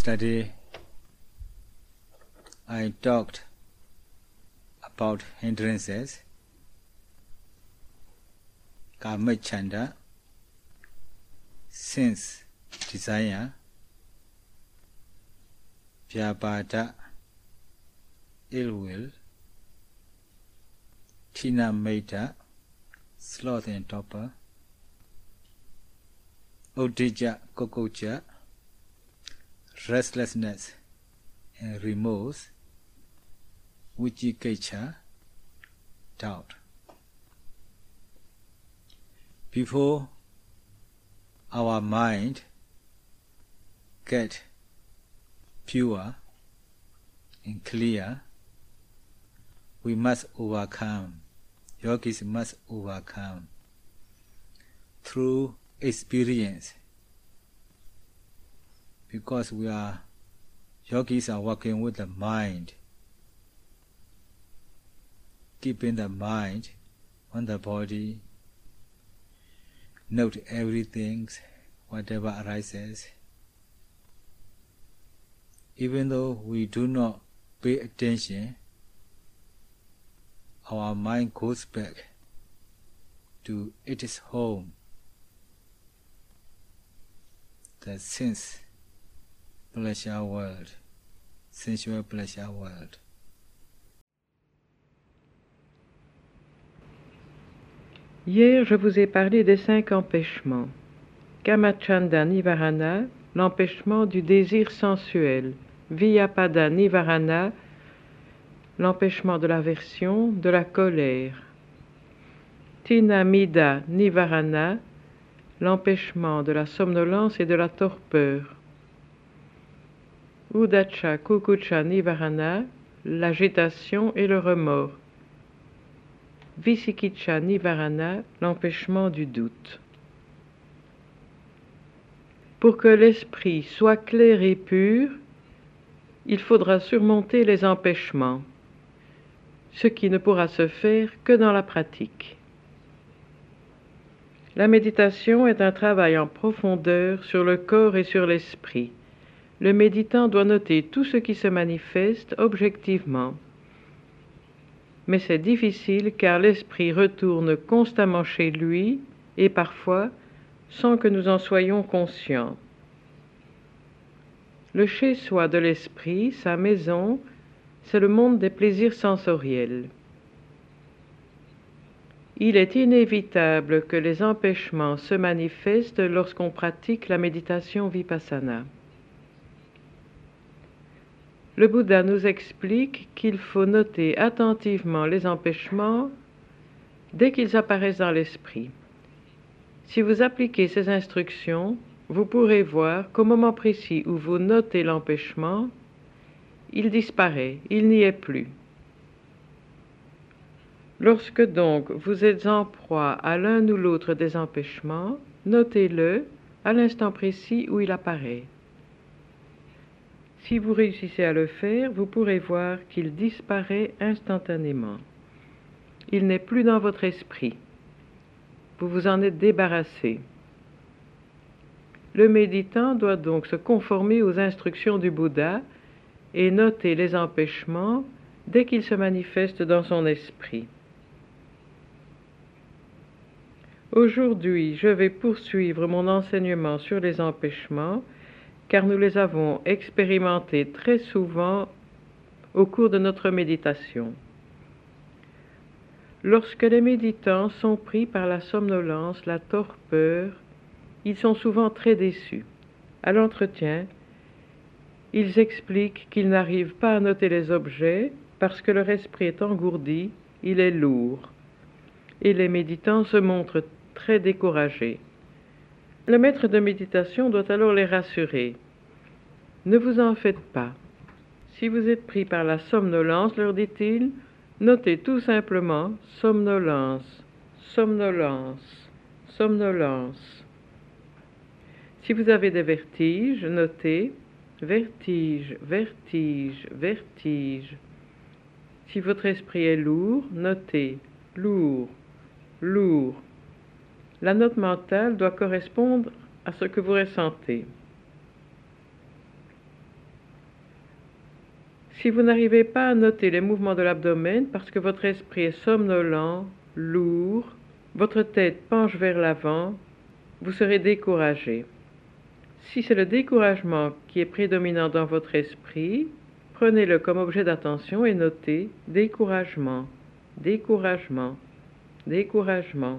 Yesterday, I talked about hindrances, karma chanda, sense, desire, vyapada, ill will, tina meta, sloth and topper, odija kokoja, restlessness and remorse, vicikiccha, doubt. Before our mind get pure and clear, we must overcome, yogis must overcome through experience. Because yogis are working with the mind, keeping the mind on the body, note everything, whatever arises. Even though we do not pay attention, our mind goes back to its home, the sense pleasure world, sensual pleasure world. Hier, je vous ai parlé des 5 empêchements. Kamachanda Nivarana, l'empêchement du désir sensuel. Vyapada Nivarana, l'empêchement de l'aversion, de la colère. Tinamida Nivarana, l'empêchement de la somnolence et de la torpeur. Udacha Kukucha Nivarana, l'agitation et le remords. Vicikiccha Nivarana, l'empêchement du doute. Pour que l'esprit soit clair et pur, il faudra surmonter les empêchements, ce qui ne pourra se faire que dans la pratique. La méditation est un travail en profondeur sur le corps et sur l'esprit. Le méditant doit noter tout ce qui se manifeste objectivement. Mais c'est difficile car l'esprit retourne constamment chez lui et parfois sans que nous en soyons conscients. Le chez-soi de l'esprit, sa maison, c'est le monde des plaisirs sensoriels. Il est inévitable que les empêchements se manifestent lorsqu'on pratique la méditation vipassana. Le Bouddha nous explique qu'il faut noter attentivement les empêchements dès qu'ils apparaissent dans l'esprit. Si vous appliquez ces instructions, vous pourrez voir qu'au moment précis où vous notez l'empêchement, il disparaît, il n'y est plus. Lorsque donc vous êtes en proie à l'un ou l'autre des empêchements, notez-le à l'instant précis où il apparaît. Si vous réussissez à le faire, vous pourrez voir qu'il disparaît instantanément. Il n'est plus dans votre esprit. Vous vous en êtes débarrassé. Le méditant doit donc se conformer aux instructions du Bouddha et noter les empêchements dès qu'ils se manifestent dans son esprit. Aujourd'hui, je vais poursuivre mon enseignement sur les empêchements car nous les avons expérimentés très souvent au cours de notre méditation. Lorsque les méditants sont pris par la somnolence, la torpeur, ils sont souvent très déçus. À l'entretien, ils expliquent qu'ils n'arrivent pas à noter les objets parce que leur esprit est engourdi, il est lourd, et les méditants se montrent très découragés. Le maître de méditation doit alors les rassurer. Ne vous en faites pas. Si vous êtes pris par la somnolence, leur dit-il, notez tout simplement somnolence, somnolence, somnolence. Si vous avez des vertiges, notez vertige, vertige, vertige. Si votre esprit est lourd, notez lourd, lourd. La note mentale doit correspondre à ce que vous ressentez. Si vous n'arrivez pas à noter les mouvements de l'abdomen parce que votre esprit est somnolent, lourd, votre tête penche vers l'avant, vous serez découragé. Si c'est le découragement qui est prédominant dans votre esprit, prenez-le comme objet d'attention et notez découragement, découragement, découragement.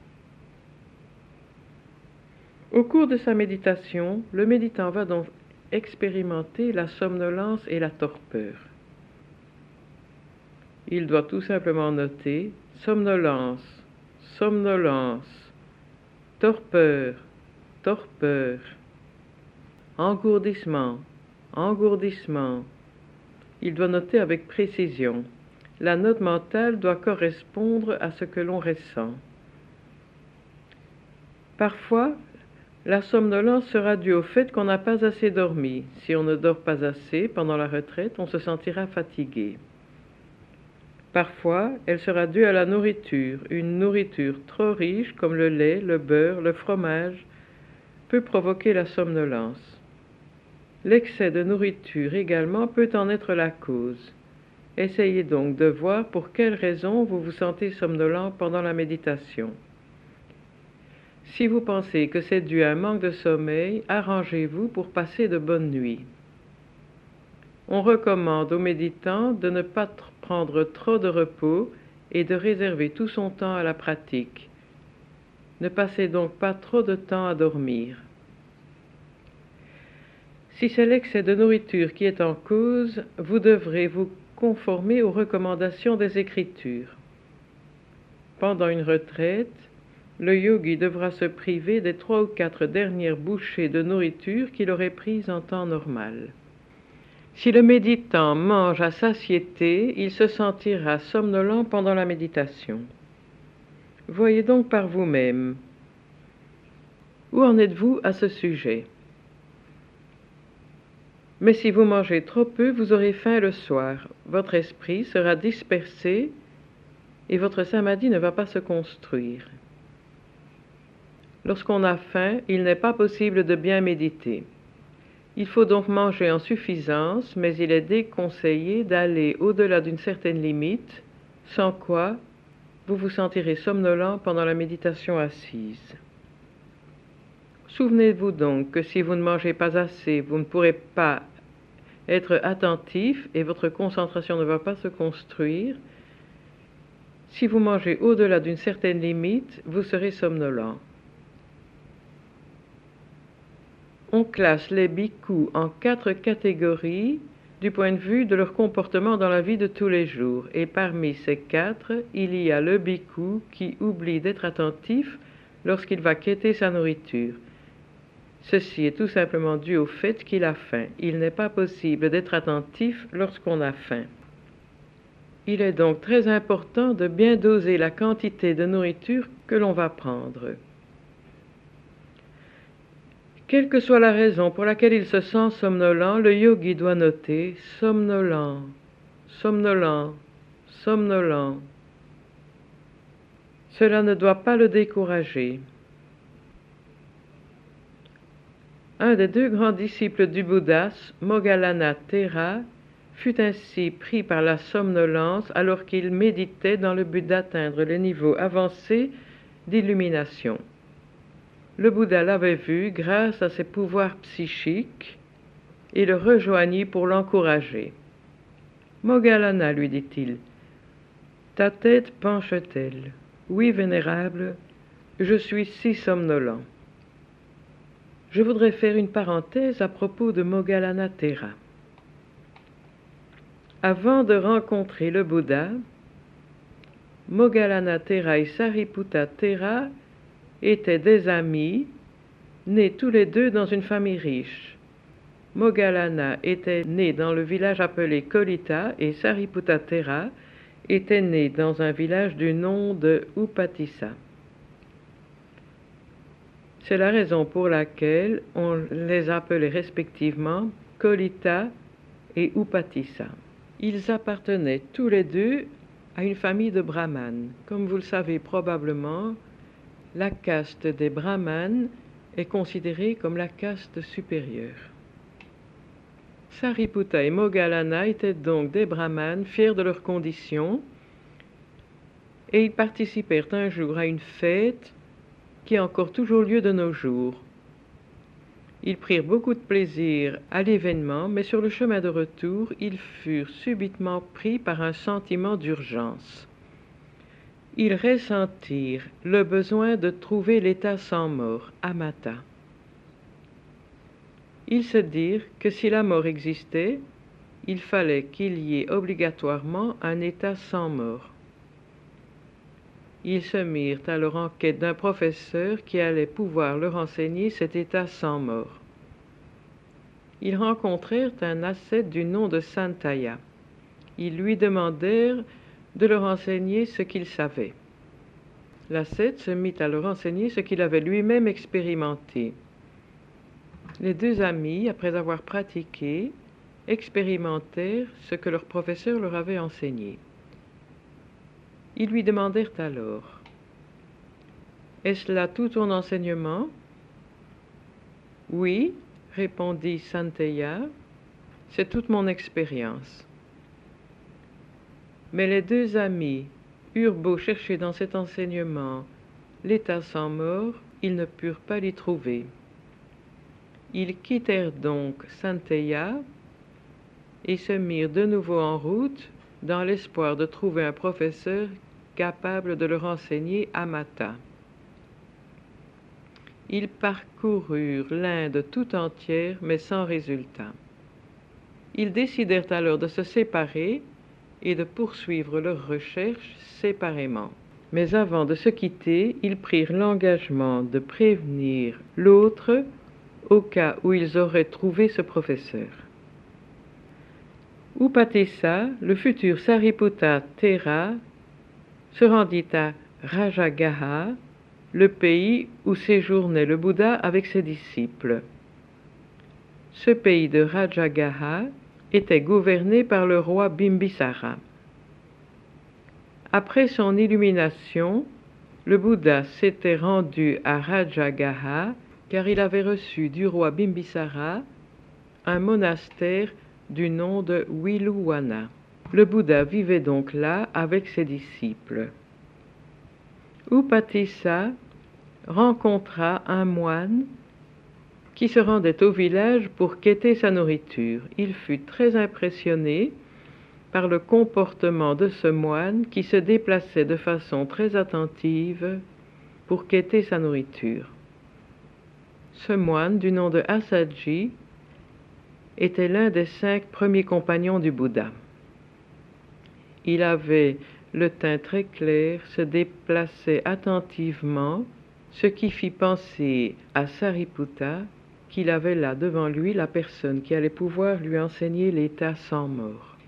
Au cours de sa méditation, le méditant va donc expérimenter la somnolence et la torpeur. Il doit tout simplement noter somnolence, somnolence, torpeur, torpeur, engourdissement, engourdissement. Il doit noter avec précision. La note mentale doit correspondre à ce que l'on ressent. Parfois, la somnolence sera due au fait qu'on n'a pas assez dormi. Si on ne dort pas assez pendant la retraite, on se sentira fatigué. Parfois, elle sera due à la nourriture. Une nourriture trop riche, comme le lait, le beurre, le fromage, peut provoquer la somnolence. L'excès de nourriture également peut en être la cause. Essayez donc de voir pour quelles raisons vous vous sentez somnolent pendant la méditation. Si vous pensez que c'est dû à un manque de sommeil, arrangez-vous pour passer de bonnes nuits. On recommande aux méditants de ne pas prendre trop de repos et de réserver tout son temps à la pratique. Ne passez donc pas trop de temps à dormir. Si c'est l'excès de nourriture qui est en cause, vous devrez vous conformer aux recommandations des Écritures. Pendant une retraite, le yogi devra se priver des 3 ou 4 dernières bouchées de nourriture qu'il aurait prises en temps normal. Si le méditant mange à satiété, il se sentira somnolent pendant la méditation. Voyez donc par vous-même. Où en êtes-vous à ce sujet? Mais si vous mangez trop peu, vous aurez faim le soir. Votre esprit sera dispersé et votre samadhi ne va pas se construire. Lorsqu'on a faim, il n'est pas possible de bien méditer. Il faut donc manger en suffisance, mais il est déconseillé d'aller au-delà d'une certaine limite, sans quoi vous vous sentirez somnolent pendant la méditation assise. Souvenez-vous donc que si vous ne mangez pas assez, vous ne pourrez pas être attentif et votre concentration ne va pas se construire. Si vous mangez au-delà d'une certaine limite, vous serez somnolent. On classe les bhikkhus en 4 catégories du point de vue de leur comportement dans la vie de tous les jours. Et parmi ces 4, il y a le bhikkhu qui oublie d'être attentif lorsqu'il va quêter sa nourriture. Ceci est tout simplement dû au fait qu'il a faim. Il n'est pas possible d'être attentif lorsqu'on a faim. Il est donc très important de bien doser la quantité de nourriture que l'on va prendre. Quelle que soit la raison pour laquelle il se sent somnolent, le yogi doit noter somnolent, somnolent, somnolent. Cela ne doit pas le décourager. Un des 2 grands disciples du Bouddha, Moggallana Thera, fut ainsi pris par la somnolence alors qu'il méditait dans le but d'atteindre le niveau avancé d'illumination. Le Bouddha l'avait vu grâce à ses pouvoirs psychiques et le rejoignit pour l'encourager. Moggallana, lui dit-il, ta tête penche-t-elle? Oui, vénérable, je suis si somnolent. Je voudrais faire une parenthèse à propos de Moggallana Thera. Avant de rencontrer le Bouddha, Moggallana Thera et Sariputta Thera étaient des amis, nés tous les 2 dans une famille riche. Moggallana était né dans le village appelé Kolita et Sariputta Thera était né dans un village du nom de Upatissa. C'est la raison pour laquelle on les appelait respectivement Kolita et Upatissa. Ils appartenaient tous les 2 à une famille de brahmanes. Comme vous le savez probablement, la caste des brahmanes est considérée comme la caste supérieure. Sariputta et Moggallana étaient donc des brahmanes fiers de leur condition, et ils participèrent un jour à une fête qui a encore toujours lieu de nos jours. Ils prirent beaucoup de plaisir à l'événement, mais sur le chemin de retour, ils furent subitement pris par un sentiment d'urgence. Ils ressentirent le besoin de trouver l'état sans mort, amata. Ils se dirent que si la mort existait, il fallait qu'il y ait obligatoirement un état sans mort. Ils se mirent alors en quête d'un professeur qui allait pouvoir leur enseigner cet état sans mort. Ils rencontrèrent un ascète du nom de Santaya. Ils lui demandèrent de leur enseigner ce qu'il savait. L'ascète se mit à leur enseigner ce qu'il avait lui-même expérimenté. Les deux amis, après avoir pratiqué, expérimentèrent ce que leur professeur leur avait enseigné. Ils lui demandèrent alors: « Est-ce là tout ton enseignement ?» ?»« Oui, » répondit Santaya, « c'est toute mon expérience. » Mais les deux amis eurent beau chercher dans cet enseignement l'état sans mort, ils ne purent pas l'y trouver. Ils quittèrent donc Santaya et se mirent de nouveau en route dans l'espoir de trouver un professeur capable de leur enseigner amata. Ils parcoururent l'Inde tout entière, mais sans résultat. Ils décidèrent alors de se séparer et de poursuivre leurs recherches séparément. Mais avant de se quitter, ils prirent l'engagement de prévenir l'autre au cas où ils auraient trouvé ce professeur. Upatissa, le futur Sariputta Thera, se rendit à Rajagaha, le pays où séjournait le Bouddha avec ses disciples. Ce pays de Rajagaha était gouverné par le roi Bimbisara. Après son illumination, le Bouddha s'était rendu à Rajagaha car il avait reçu du roi Bimbisara un monastère du nom de Wiluwana. Le Bouddha vivait donc là avec ses disciples. Upatissa rencontra un moine qui se rendait au village pour quêter sa nourriture. Il fut très impressionné par le comportement de ce moine qui se déplaçait de façon très attentive pour quêter sa nourriture. Ce moine, du nom de Assaji, était l'un des 5 premiers compagnons du Bouddha. Il avait le teint très clair, se déplaçait attentivement, ce qui fit penser à Sariputta qu'il avait là devant lui la personne qui allait pouvoir lui enseigner l'état sans mort.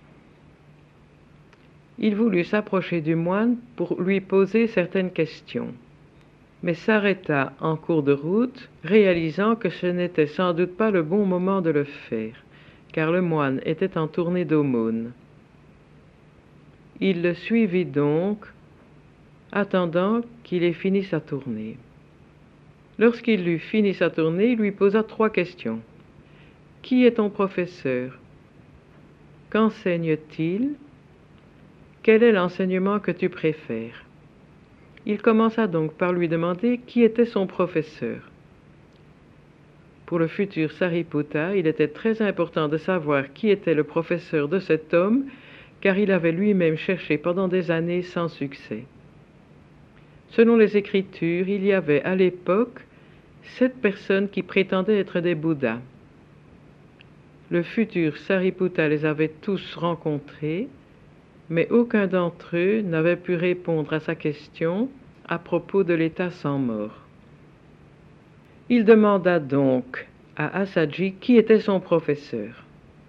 Il voulut s'approcher du moine pour lui poser certaines questions, mais s'arrêta en cours de route, réalisant que ce n'était sans doute pas le bon moment de le faire, car le moine était en tournée d'aumône. Il le suivit donc, attendant qu'il ait fini sa tournée. Lorsqu'il eut fini sa tournée, il lui posa 3 questions. « Qui est ton professeur? Qu'enseigne-t-il? Quel est l'enseignement que tu préfères ?» Il commença donc par lui demander qui était son professeur. Pour le futur Sariputta, il était très important de savoir qui était le professeur de cet homme, car il avait lui-même cherché pendant des années sans succès. Selon les Écritures, il y avait à l'époque 7 personnes qui prétendaient être des Bouddhas. Le futur Sariputta les avait tous rencontrés, mais aucun d'entre eux n'avait pu répondre à sa question à propos de l'état sans mort. Il demanda donc à Assaji qui était son professeur.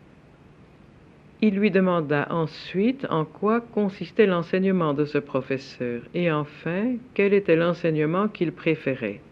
Il lui demanda ensuite en quoi consistait l'enseignement de ce professeur et enfin quel était l'enseignement qu'il préférait.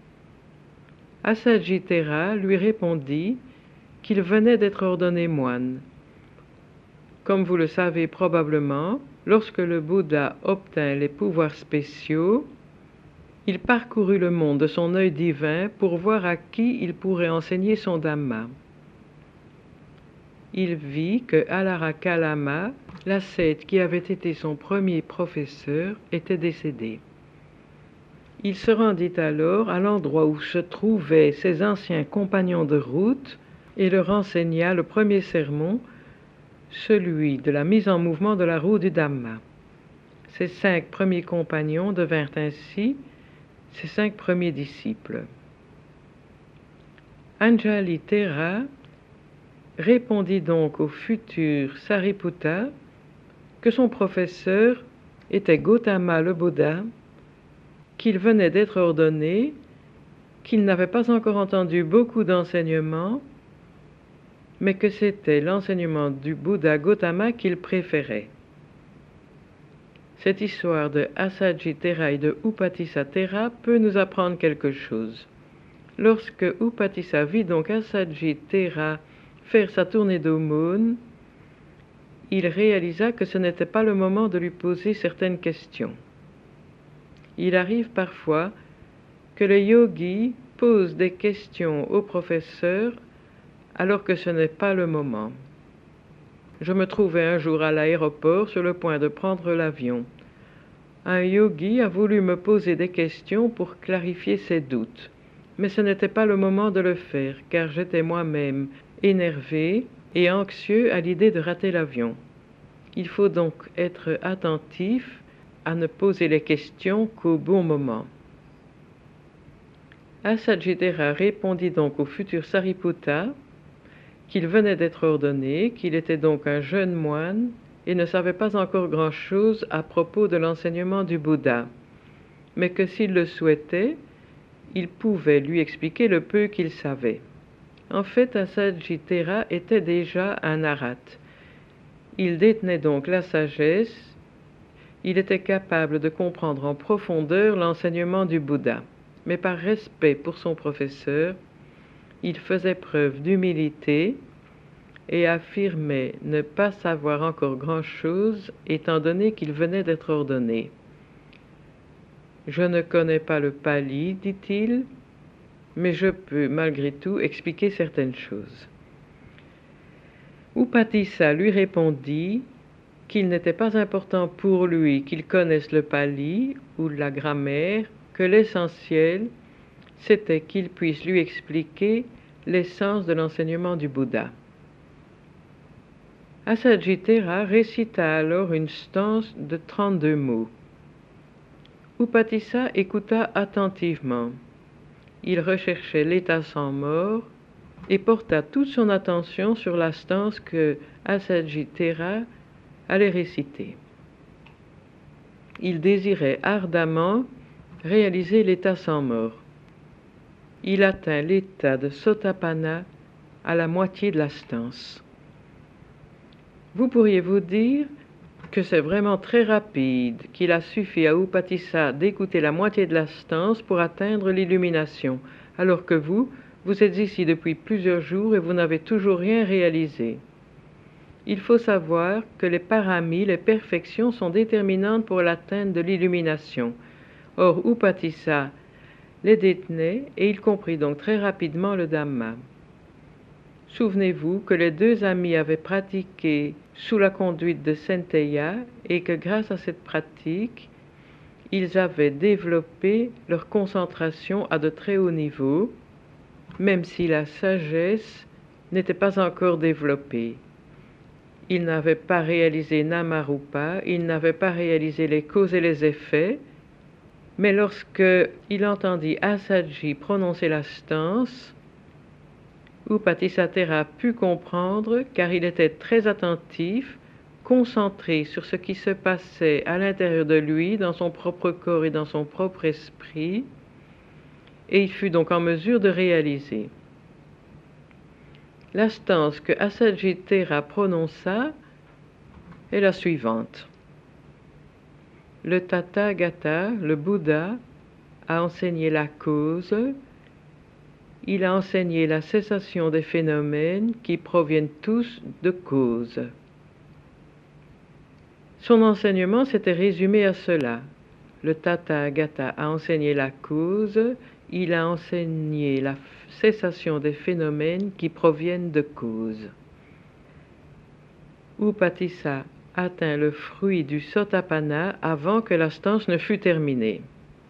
Assaji Thera lui répondit qu'il venait d'être ordonné moine. Comme vous le savez probablement, lorsque le Bouddha obtint les pouvoirs spéciaux, il parcourut le monde de son œil divin pour voir à qui il pourrait enseigner son Dhamma. il vit que Alaraka Lama, l'ascète qui avait été son premier professeur, était décédé. Il se rendit alors à l'endroit où se trouvaient ses anciens compagnons de route et leur enseigna le premier sermon, celui de la mise en mouvement de la roue du Dhamma. Ses 5 premiers compagnons devinrent ainsi ses 5 premiers disciples. Anjali Thera répondit donc au futur Sariputta que son professeur était Gautama le Bouddha, qu'il venait d'être ordonné, qu'il n'avait pas encore entendu beaucoup d'enseignements, mais que c'était l'enseignement du Bouddha Gautama qu'il préférait. Cette histoire de Assaji Thera et de Upatissa Thera peut nous apprendre quelque chose. Lorsque Upatissa vit donc Assaji Thera faire sa tournée d'aumône, il réalisa que ce n'était pas le moment de lui poser certaines questions. Il arrive parfois que les yogis posent des questions au professeur alors que ce n'est pas le moment. Je me trouvais un jour à l'aéroport sur le point de prendre l'avion. Un yogi a voulu me poser des questions pour clarifier ses doutes, mais ce n'était pas le moment de le faire car j'étais moi-même énervé et anxieux à l'idée de rater l'avion. Il faut donc être attentif à ne poser les questions qu'au bon moment. Assaji Thera répondit donc au futur Sariputta qu'il venait d'être ordonné, qu'il était donc un jeune moine et ne savait pas encore grand-chose à propos de l'enseignement du Bouddha, mais que s'il le souhaitait, il pouvait lui expliquer le peu qu'il savait. En fait, Assaji Thera était déjà un arhat. Il détenait donc la sagesse. Il était capable de comprendre en profondeur l'enseignement du Bouddha, mais par respect pour son professeur, il faisait preuve d'humilité et affirmait ne pas savoir encore grand-chose étant donné qu'il venait d'être ordonné. « Je ne connais pas le pali, dit-il, mais je peux malgré tout expliquer certaines choses. » Upatissa lui répondit qu'il n'était pas important pour lui qu'il connaisse le pali ou la grammaire, que l'essentiel, c'était qu'il puisse lui expliquer l'essence de l'enseignement du Bouddha. Assaji Thera récita alors une stance de 32 mots. Upatissa écouta attentivement. Il recherchait l'état sans mort et porta toute son attention sur la stance que Assaji Thera allait réciter. Il désirait ardemment réaliser l'état sans mort. Il atteint l'état de Sotapanna à la moitié de la stance. Vous pourriez vous dire que c'est vraiment très rapide, qu'il a suffi à Upatissa d'écouter la moitié de la stance pour atteindre l'illumination, alors que vous êtes ici depuis plusieurs jours et vous n'avez toujours rien réalisé. Il faut savoir que les paramis, les perfections, sont déterminantes pour l'atteinte de l'illumination. Or, Upatissa les détenait et il comprit donc très rapidement le Dhamma. Souvenez-vous que les 2 amis avaient pratiqué sous la conduite de Sainteya et que grâce à cette pratique, ils avaient développé leur concentration à de très hauts niveaux, même si la sagesse n'était pas encore développée. Ils n'avaient pas réalisé Namarupa, ils n'avaient pas réalisé les causes et les effets, mais lorsque il entendit Assaji prononcer la stance, Upatissa Thera put comprendre car il était très attentif, concentré sur ce qui se passait à l'intérieur de lui, dans son propre corps et dans son propre esprit, et il fut donc en mesure de réaliser. La stance que Assaji Thera prononça est la suivante. Le Tathagata, le Bouddha, a enseigné la cause, il a enseigné la cessation des phénomènes qui proviennent tous de cause. Son enseignement s'était résumé à cela. Le Tathagata a enseigné la cause, il a enseigné la cessation des phénomènes qui proviennent de cause. Upatissa atteint le fruit du Sotapanna avant que la stance ne fût terminée.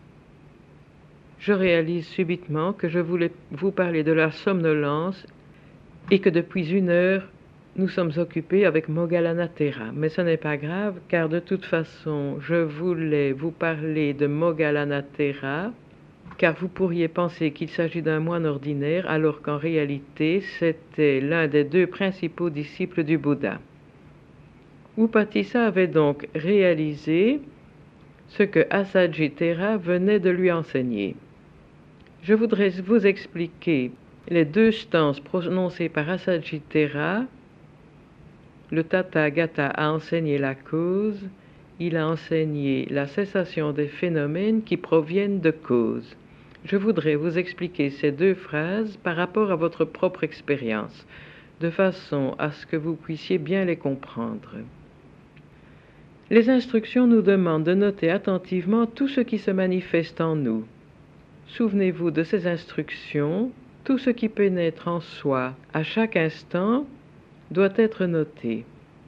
Je réalise subitement que je voulais vous parler de la somnolence et que depuis 1 heure, nous sommes occupés avec Moggallanathera. Mais ce n'est pas grave, car de toute façon, je voulais vous parler de Moggallanathera, car vous pourriez penser qu'il s'agit d'un moine ordinaire, alors qu'en réalité, c'était l'un des 2 principaux disciples du Bouddha. Upatissa avait donc réalisé ce que Assaji-Tera venait de lui enseigner. Je voudrais vous expliquer les 2 stances prononcées par Assaji-Tera. Le Tathagata a enseigné la cause, il a enseigné la cessation des phénomènes qui proviennent de cause. Je voudrais vous expliquer ces 2 phrases par rapport à votre propre expérience, de façon à ce que vous puissiez bien les comprendre. Les instructions nous demandent de noter attentivement tout ce qui se manifeste en nous. Souvenez-vous de ces instructions, tout ce qui pénètre en soi à chaque instant doit être noté.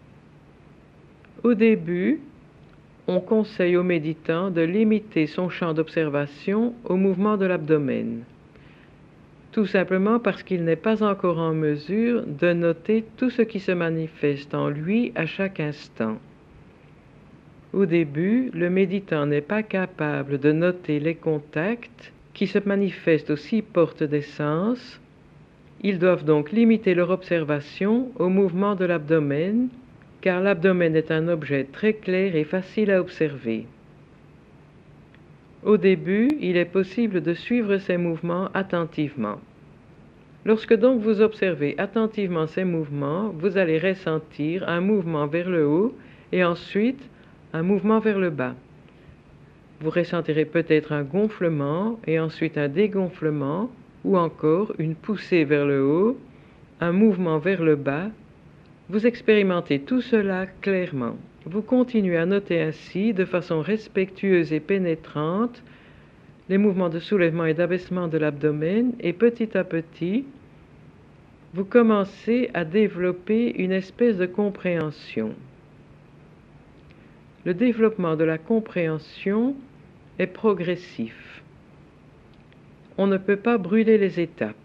Au début, on conseille au méditant de limiter son champ d'observation au mouvement de l'abdomen, tout simplement parce qu'il n'est pas encore en mesure de noter tout ce qui se manifeste en lui à chaque instant. Au début, le méditant n'est pas capable de noter les contacts qui se manifestent aux 6 portes des sens. Ils doivent donc limiter leur observation au mouvement de l'abdomen, car l'abdomen est un objet très clair et facile à observer. Au début, il est possible de suivre ces mouvements attentivement. Lorsque donc vous observez attentivement ces mouvements, vous allez ressentir un mouvement vers le haut et ensuite un mouvement vers le bas. Vous ressentirez peut-être un gonflement et ensuite un dégonflement, ou encore une poussée vers le haut, un mouvement vers le bas. Vous expérimentez tout cela clairement. Vous continuez à noter ainsi, de façon respectueuse et pénétrante, les mouvements de soulèvement et d'abaissement de l'abdomen, et petit à petit, vous commencez à développer une espèce de compréhension. Le développement de la compréhension est progressif. On ne peut pas brûler les étapes.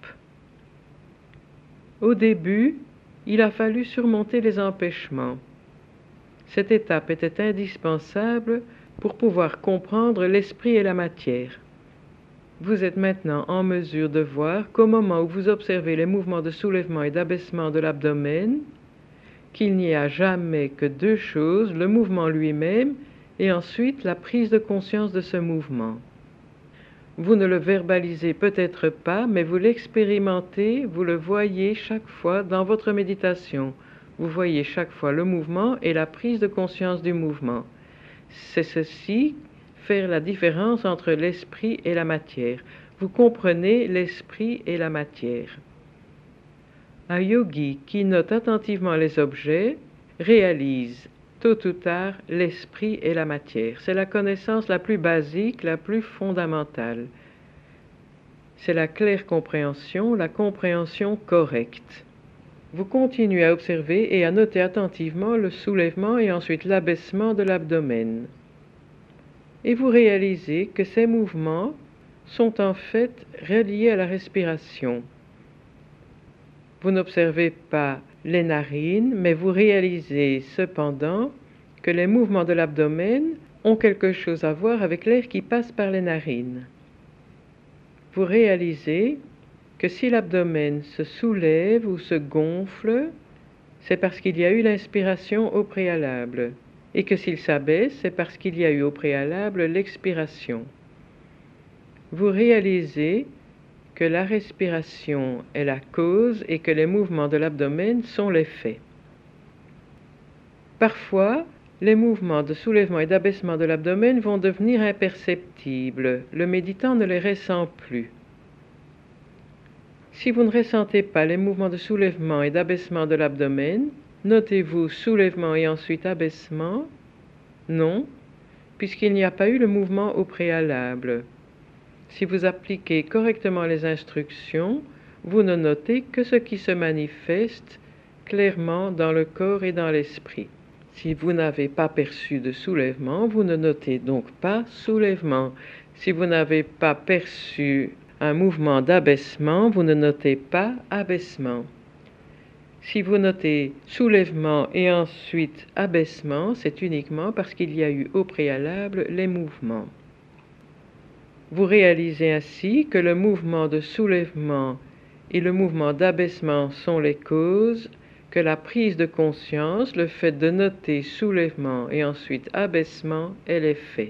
Au début, il a fallu surmonter les empêchements. Cette étape était indispensable pour pouvoir comprendre l'esprit et la matière. Vous êtes maintenant en mesure de voir qu'au moment où vous observez les mouvements de soulèvement et d'abaissement de l'abdomen, qu'il n'y a jamais que 2 choses, le mouvement lui-même et ensuite la prise de conscience de ce mouvement. Vous ne le verbalisez peut-être pas, mais vous l'expérimentez, vous le voyez chaque fois dans votre méditation. Vous voyez chaque fois le mouvement et la prise de conscience du mouvement. C'est ceci, faire la différence entre l'esprit et la matière. Vous comprenez l'esprit et la matière. Un yogi qui note attentivement les objets réalise tôt ou tard l'esprit et la matière. C'est la connaissance la plus basique, la plus fondamentale. C'est la claire compréhension, la compréhension correcte. Vous continuez à observer et à noter attentivement le soulèvement et ensuite l'abaissement de l'abdomen. Et vous réalisez que ces mouvements sont en fait reliés à la respiration. Vous n'observez pas les narines, mais vous réalisez cependant que les mouvements de l'abdomen ont quelque chose à voir avec l'air qui passe par les narines. Vous réalisez que si l'abdomen se soulève ou se gonfle, c'est parce qu'il y a eu l'inspiration au préalable, et que s'il s'abaisse, c'est parce qu'il y a eu au préalable l'expiration. Vous réalisez que la respiration est la cause et que les mouvements de l'abdomen sont l'effet. Parfois, les mouvements de soulèvement et d'abaissement de l'abdomen vont devenir imperceptibles. Le méditant ne les ressent plus. Si vous ne ressentez pas les mouvements de soulèvement et d'abaissement de l'abdomen, notez-vous soulèvement et ensuite abaissement? Non, puisqu'il n'y a pas eu le mouvement au préalable. Si vous appliquez correctement les instructions, vous ne notez que ce qui se manifeste clairement dans le corps et dans l'esprit. Si vous n'avez pas perçu de soulèvement, vous ne notez donc pas soulèvement. Si vous n'avez pas perçu un mouvement d'abaissement, vous ne notez pas abaissement. Si vous notez soulèvement et ensuite abaissement, c'est uniquement parce qu'il y a eu au préalable les mouvements. Vous réalisez ainsi que le mouvement de soulèvement et le mouvement d'abaissement sont les causes, que la prise de conscience, le fait de noter soulèvement et ensuite abaissement, est l'effet.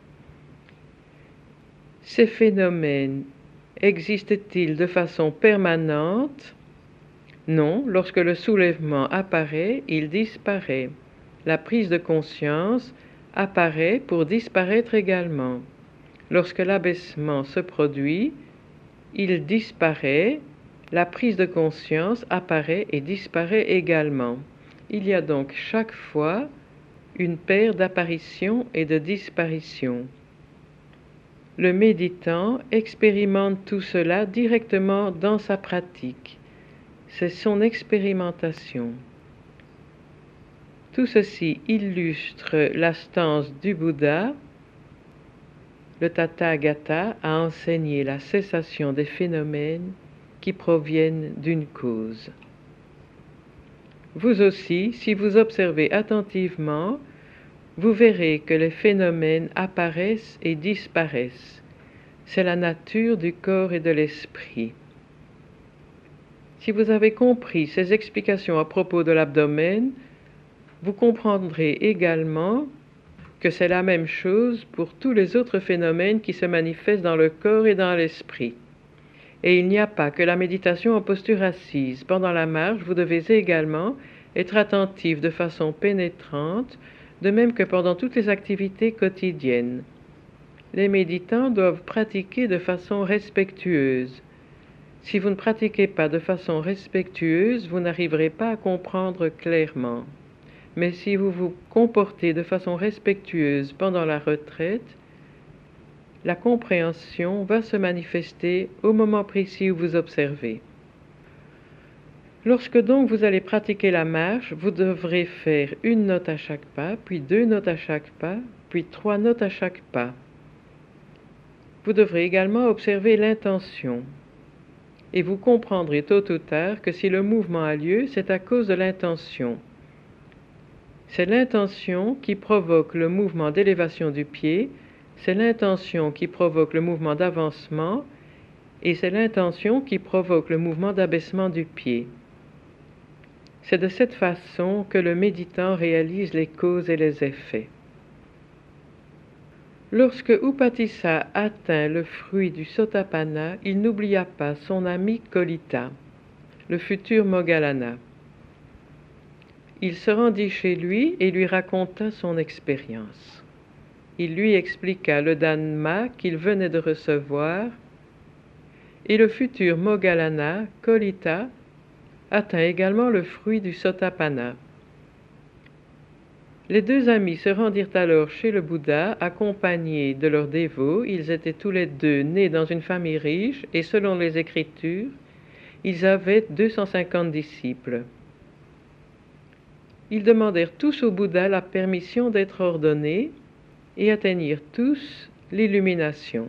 Ces phénomènes existent-ils de façon permanente? Non, lorsque le soulèvement apparaît, il disparaît. La prise de conscience apparaît pour disparaître également. Lorsque l'abaissement se produit, il disparaît, la prise de conscience apparaît et disparaît également. Il y a donc chaque fois une paire d'apparitions et de disparitions. Le méditant expérimente tout cela directement dans sa pratique. C'est son expérimentation. Tout ceci illustre la stance du Bouddha. Le Tathagata a enseigné la cessation des phénomènes qui proviennent d'une cause. Vous aussi, si vous observez attentivement, vous verrez que les phénomènes apparaissent et disparaissent. C'est la nature du corps et de l'esprit. Si vous avez compris ces explications à propos de l'abdomen, vous comprendrez également que c'est la même chose pour tous les autres phénomènes qui se manifestent dans le corps et dans l'esprit. Et il n'y a pas que la méditation en posture assise. Pendant la marche, vous devez également être attentif de façon pénétrante, de même que pendant toutes les activités quotidiennes. Les méditants doivent pratiquer de façon respectueuse. Si vous ne pratiquez pas de façon respectueuse, vous n'arriverez pas à comprendre clairement. Mais si vous vous comportez de façon respectueuse pendant la retraite, la compréhension va se manifester au moment précis où vous observez. Lorsque donc vous allez pratiquer la marche, vous devrez faire une note à chaque pas, puis 2 notes à chaque pas, puis 3 notes à chaque pas. Vous devrez également observer l'intention. Et vous comprendrez tôt ou tard que si le mouvement a lieu, c'est à cause de l'intention. C'est l'intention qui provoque le mouvement d'élévation du pied, c'est l'intention qui provoque le mouvement d'avancement, et c'est l'intention qui provoque le mouvement d'abaissement du pied. C'est de cette façon que le méditant réalise les causes et les effets. Lorsque Upatissa atteint le fruit du Sotapanna, il n'oublia pas son ami Kolita, le futur Moggallana. Il se rendit chez lui et lui raconta son expérience. Il lui expliqua le Dhamma qu'il venait de recevoir, et le futur Moggallana, Kolita, atteint également le fruit du Sotapanna. Les deux amis se rendirent alors chez le Bouddha, accompagnés de leurs dévots. Ils étaient tous les deux nés dans une famille riche, et selon les Écritures, ils avaient 250 disciples. Ils demandèrent tous au Bouddha la permission d'être ordonnés, et atteignirent tous l'illumination.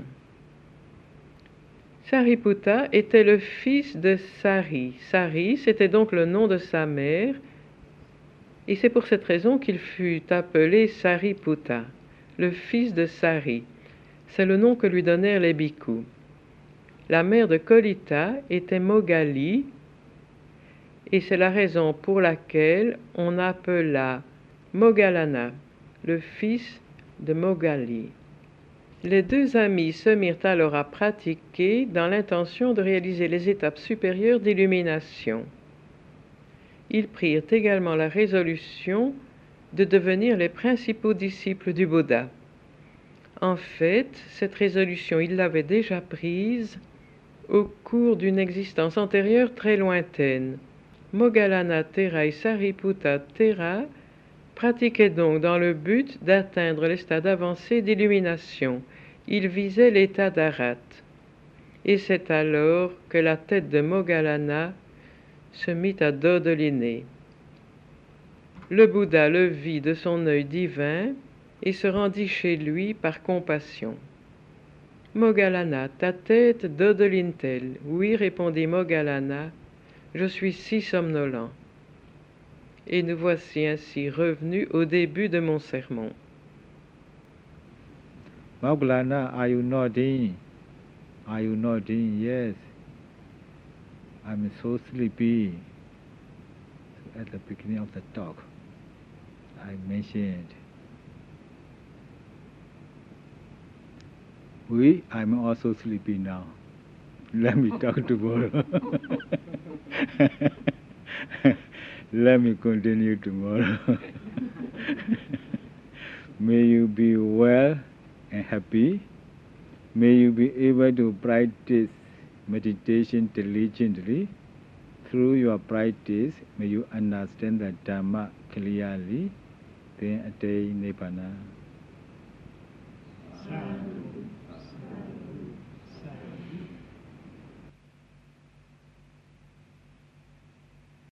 Sariputta était le fils de Sari. Sari, c'était donc le nom de sa mère, et c'est pour cette raison qu'il fut appelé Sariputta, le fils de Sari. C'est le nom que lui donnèrent les bhikkhus. La mère de Kolita était Moggali, et c'est la raison pour laquelle on appela Moggallana, le fils de Moggali. Les deux amis se mirent alors à pratiquer dans l'intention de réaliser les étapes supérieures d'illumination. Ils prirent également la résolution de devenir les principaux disciples du Bouddha. En fait, cette résolution, ils l'avaient déjà prise au cours d'une existence antérieure très lointaine. Moggallana Thera et Sariputta Thera pratiquaient donc dans le but d'atteindre les stades avancés d'illumination. Ils visaient l'état d'Arhat. Et c'est alors que la tête de Moggallana se mit à dodeliner. Le Bouddha le vit de son œil divin et se rendit chez lui par compassion. Moggallana, ta tête dodeline-t-elle? Oui, répondit Moggallana, je suis si somnolent. Et nous voici ainsi revenus au début de mon sermon. Moggallana, are you nodding? Are you nodding? Yes. I'm so sleepy. At the beginning of the talk, I mentioned, I'm also sleepy now. Let me talk tomorrow. Let me continue tomorrow. May you be well and happy. May you be able to practice meditation diligently. Through your practice, may you understand the Dhamma clearly, then attain Nibbana.